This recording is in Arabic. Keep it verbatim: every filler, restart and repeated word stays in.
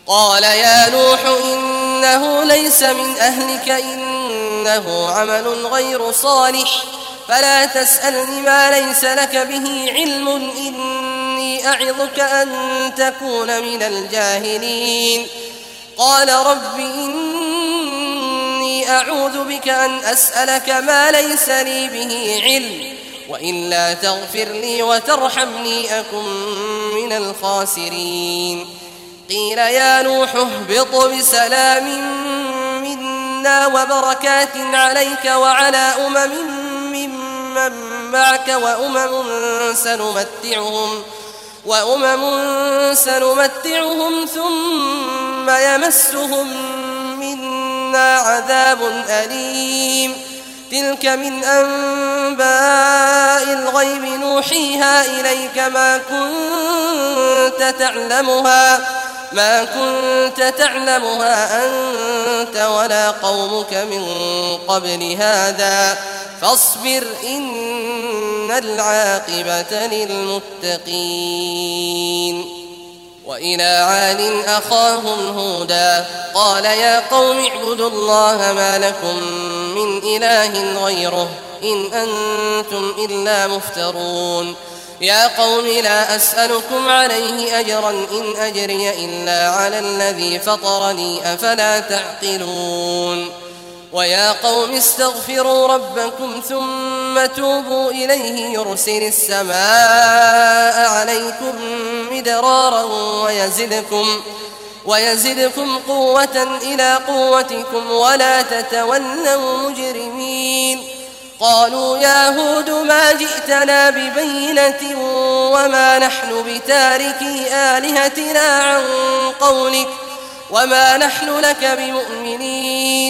قال يا نوح إنه ليس من أهلك إنه عمل غير صالح فلا تسألني ما ليس لك به علم إني أعظك أن تكون من الجاهلين قال رب إني أعوذ بك أن أسألك ما ليس لي به علم وإلا تغفر لي وترحمني أكن من الخاسرين قيل يا نوح اهبط بسلام منا وبركات عليك وعلى أمم ممن معك وأمم سنمتعهم وأمم سنمتعهم ثم يمسهم منا عذاب أليم تلك من أنباء الغيب نوحيها إليك ما كنت تعلمها ما كنت تعلمها أنت ولا قومك من قبل هذا فاصبر إن العاقبة للمتقين وإلى عاد أخاهم هودا قال يا قوم اعبدوا الله ما لكم من إله غيره إن أنتم إلا مفترون يا قوم لا أسألكم عليه أجرا إن أجري إلا على الذي فطرني أفلا تعقلون ويا قوم استغفروا ربكم ثم توبوا إليه يرسل السماء عليكم مدرارا ويزدكم, ويزدكم قوة إلى قوتكم ولا تتولوا مجرمين قالوا يا هود ما جئتنا ببينة وما نحن بتاركي آلهتنا عن قولك وما نحن لك بمؤمنين